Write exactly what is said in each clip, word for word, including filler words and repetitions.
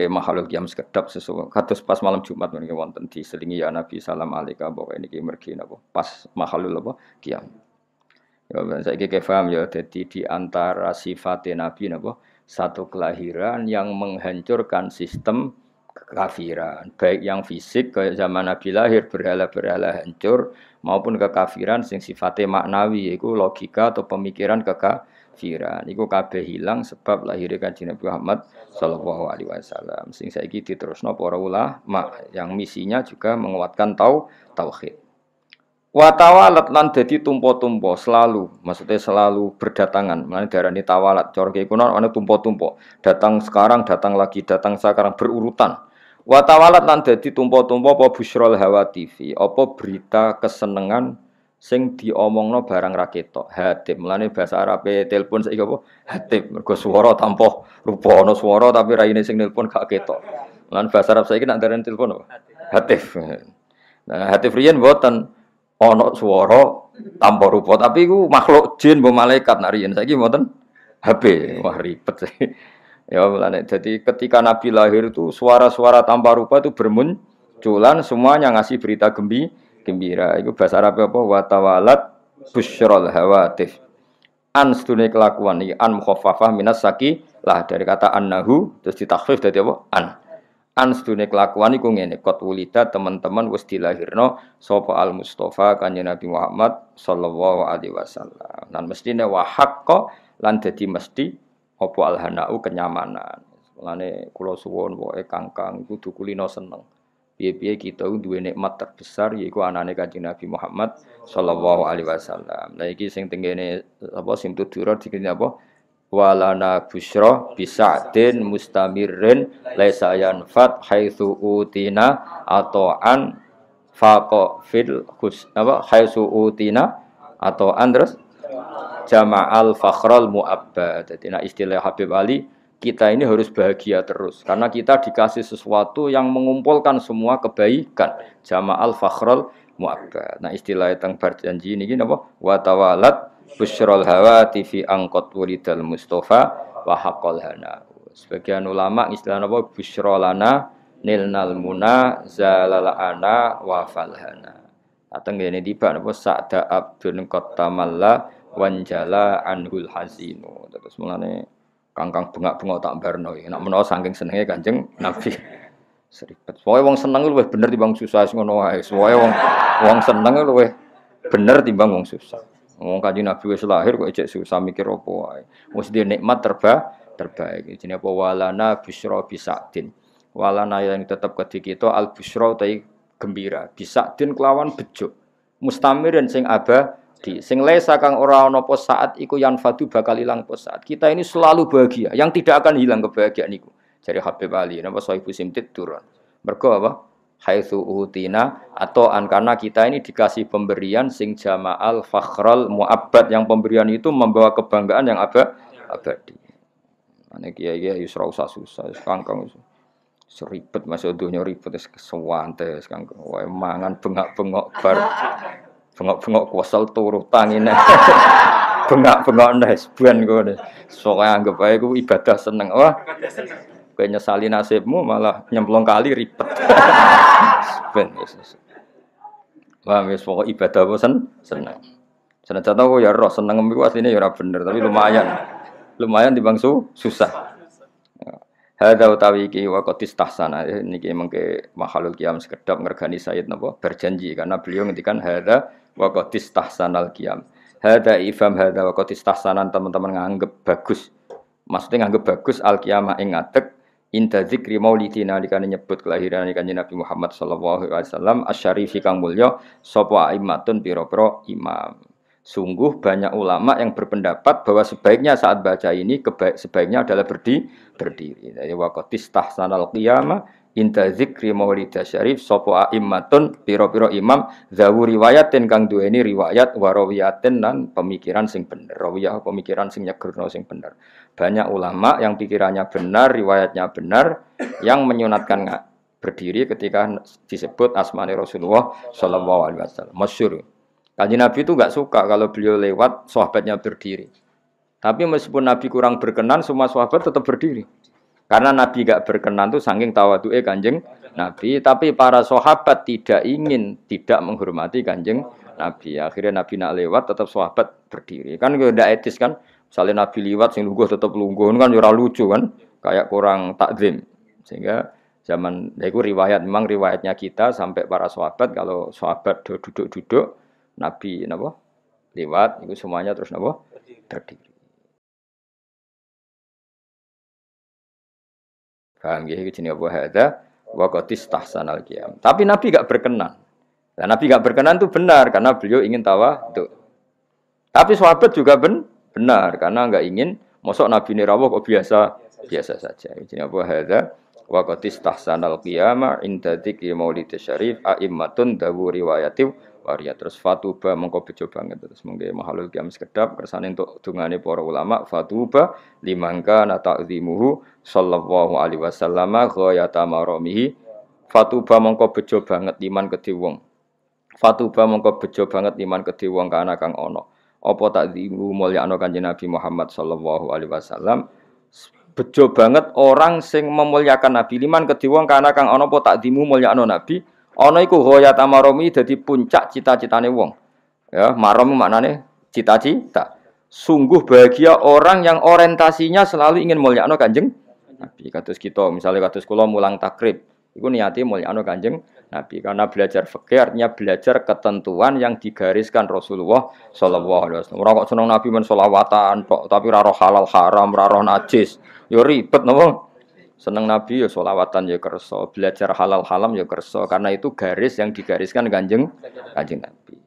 mengke makhluk qiyam sekedap sesuatu kados pas malam Jumat mengke wonten diselingi ya Nabi salam alaika pokoke niki mergi napa pas makhluk apa qiyam. Ya saiki ke paham ya dadi di antara sifat Nabi napa satu kelahiran yang menghancurkan sistem kekafiran, baik yang fisik kayak zaman Nabi lahir berhala-berhala hancur maupun kekafiran sing sifatnya maknawi yaiku logika atau pemikiran kekafiran. Iku kabeh hilang sebab lahirnya Kanjeng Nabi Muhammad sallallahu alaihi wasallam. Sing saiki diterusno para ulama yang misinya juga menguatkan tau tauhid. Wa tawalat lan dadi tumpo-tumpo selalu, maksudnya selalu berdatangan. Mulane diarani tawalat. Cara kuno ana tumpo-tumpo. Datang sekarang, datang lagi, datang sekarang berurutan. Wa tawalat lan dadi tumpo-tumpo apa busyrul hawa T V, apa berita kesenengan sing diomongno barang ra ketok. Hatib. Mulane bahasa Arabe telepon saiki apa? Hatib. Mergo swara tanpa rupa ana swara tapi raine sing nelpon gak ketok. Mulane bahasa Arab saiki nek ndarani telepon apa? Hatif. Nah, hatif riyen mboten ana swara tanpa rupa, tapi iku makhluk jin mbok malaikat nek riyen saiki mboten H P. Wah ribet sih. Ya mulane jadi ketika Nabi lahir itu suara-suara tanpa rupa itu bermunculan semuanya ngasih berita gembi, gembira. Iku bahasa Arab apa? Wa tawalat busyrul hawatif. An sedune kelakuan iki an mukhaffafah minas saki lah dari kata annahu terus ditakhfif dadi apa? An. An sedune kelakuan iku ngene, qad wulida teman-teman wis dilahirno sapa al Mustofa kanjeng Nabi Muhammad sallallahu alaihi wasallam. Lan mestine wa haqqo lan dadi mesti apa alhanau kenyamanan. Mulane kula suwun pokoke Kangkang kudu kulino seneng. Piye-piye kita duwe nikmat terbesar yaiku anane Kanjeng Nabi Muhammad sallallahu alaihi wasallam. Lah iki sing tengene apa sim tudura dikene apa? Walana busyra bisa'din mustamirrin laisa yanfat haitsu utina atau an faqa fil khus apa haitsu utina atau an terus jama'al fakhral mu'abbad. Jadi nah istilah Habib Ali, kita ini harus bahagia terus karena kita dikasih sesuatu yang mengumpulkan semua kebaikan. Jama'al fakhral mu'abbad. Nah istilah teng berjanji niki napa? Wa tawalat busyrul hawati fi angqat wulidal mustofa wa haqqal hana. Sebagian ulama istilah napa busyra lana nilnal muna zalalana wa falhana. Ateng ngene tiba napa sa'da abdun qatamalla wanjala anhul hazinu. Terus mulane Kangkang bengak-bengok tak barno iki. Nek menawa saking senenge Kanjeng Nabi. Seribet. Pokoke wong seneng luwih bener timbang susah ngono wae. Pokoke wong wong seneng luwih bener timbang wong susah. Wong Kanjeng Nabi wis lahir kok ejek susah mikir apa wae. Wis di nikmat terba terbaik. Jenenge apa walana busyra bisa'din. Walana yang tetap kedhi kita al busyra utai gembira. Bisa'din kelawan bejo. Mustamir dan sing abah di sing lesa kang ora ana apa saat iku yang fadu bakal ilang apa saat. Kita ini selalu bahagia, yang tidak akan hilang kebahagiaan niku. Jadi Habib Ali napa Sohibu Simtid turun. Mergo apa? Haitsu utina atau an karena kita ini dikasih pemberian sing jama'al fakhral mu'abbad yang pemberian itu membawa kebanggaan yang abad abadi. Ane kiai-kiai wis ora usah susah, Kangkang wis seribet masuk dunya ribet wis kesewante Kangkang. Wae mangan bengak-bengok bar bengok-bengok kuasal turu tangine. Bengak-bengok nes ban kowe. Sok anggap ae ku ibadah seneng. Wah. Kowe nyesali nasibmu malah nyemplung kali ribet. Ben wis. Wah wis pokok ibadah apa sen seneng. Senajan aku ya roh seneng iku asline ya ora bener tapi lumayan. Lumayan timbang su susah. Hadza utawi iki waqt istahsana niki mengke makhluk qiyam sekedap ngergani Sayyid napa berjanji karena beliau ngendikan hadza waqt istahsanal qiyam. Hadza ifam hadza waqt istahsanan teman-teman nganggep bagus. Maksudnya nganggep bagus al qiyamah ing ngadeg inda zikri maulidina dikane nyebut kelahiran Kanjeng Nabi Muhammad sallallahu alaihi wasallam asyarifi kang mulya sapa aimatun pira-pira imam. Sungguh banyak ulama yang berpendapat bahwa sebaiknya saat baca ini kebaik, sebaiknya adalah berdi, berdiri. Jadi waqtis tahsanal qiyamah inda zikri maulidasy syarif sapa aimmatun pira-pira imam zawu riwayatin kang duweni riwayat warawiyatin lan pemikiran sing bener. Rawiyah pemikiran sing nyegerno sing bener. Banyak ulama yang pikirannya benar, riwayatnya benar yang menyunatkan berdiri ketika disebut asmane Rasulullah sallallahu alaihi wasallam. Masyhur. Kanjeng Nabi itu enggak suka kalau beliau lewat sahabatnya berdiri. Tapi meskipun Nabi kurang berkenan, semua sahabat tetap berdiri. Karena Nabi gak berkenan tuh saking tawaduke Kanjeng Nabi, tapi para sahabat tidak ingin tidak menghormati Kanjeng Nabi. Akhirnya Nabi nak lewat tetap sahabat berdiri. Kan ndak etis kan? Misalnya Nabi liwat sing lungguh tetap lungguh kan ora lucu kan? Kayak kurang takzim. Sehingga zaman itu riwayat memang riwayatnya kita sampai para sahabat kalau sahabat duduk-duduk Nabi napa lewat itu semuanya terus napa berdiri. Paham ya, iki jenenge apa hadza wa qatis tahsanal qiyam. Tapi Nabi enggak berkenan. Nah, Nabi enggak berkenan itu benar karena beliau ingin tawadhu. Tapi sahabat juga ben, benar karena enggak ingin mosok Nabi ini rawuh kok biasa biasa saja. Iki jenenge apa hadza wa qatis tahsanal qiyama inda dzikri maulid syarif a'immatun dawu riwayati waria terus fatuba mengko bejo banget terus mengke mahalul qiyam sekedap kersane entuk dungane para ulama fatuba limangka na ta'zimuhu sallallahu alaihi wasallam ghayata maramihi fatuba mengko bejo banget liman kedhe wong fatuba mengko bejo banget liman kedhe wong kana kang ana apa ta'zimu mulyakno kanjeng Nabi Muhammad sallallahu alaihi wasallam bejo banget orang sing memuliakan Nabi liman kedhe wong kana kang ana apa ta'zimu mulyakno Nabi ana iku ghayat amaromi dadi puncak cita-citane wong. Ya, marom maknane cita-cita. Sungguh bahagia orang yang orientasinya selalu ingin mulyakno Kanjeng Nabi. Kados kita, misalnya kados kula mulang takrib, iku niate mulyakno Kanjeng Nabi karena belajar fikih artinya belajar ketentuan yang digariskan Rasulullah sallallahu alaihi wasallam. Ora kok seneng Nabi men selawatan tok, tapi ora roh halal haram, ora roh najis. Yo ribet napa? Seneng Nabi ya sholawatan ya kerso, belajar halal halam ya kerso, karena itu garis yang digariskan kanjeng kanjeng Nabi.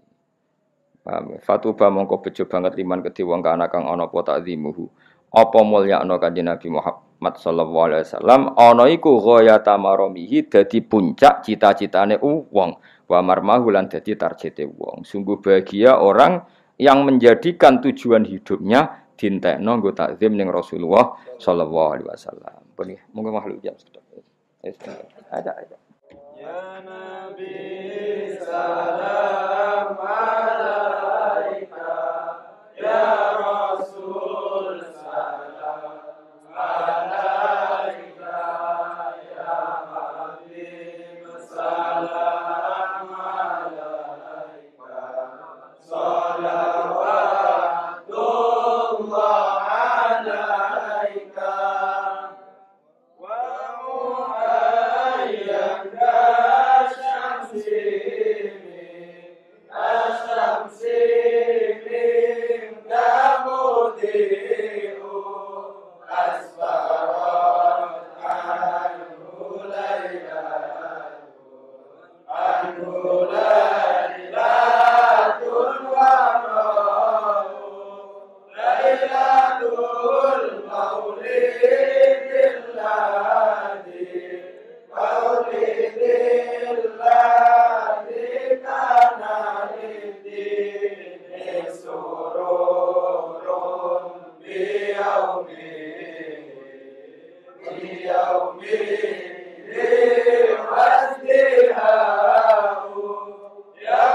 Fatuba mongko bejo banget liman kedhe wong kana kang ana apa takzimuhu. Apa mulyakno kanjeng Nabi Muhammad sallallahu alaihi wasallam ana iku ghayata maramihi dadi puncak cita-citane wong, wa marmahu lan dadi targete wong. Sungguh bahagia orang yang menjadikan tujuan hidupnya dintekno nggo takzim ning Rasulullah sallallahu alaihi wasallam. Boleh, monggo makhluk jam sekedap. Ada ada. Ya Nabi salam alaika ya Rasul salam alaika ya Habib salam alaika salawatullah alaika Ya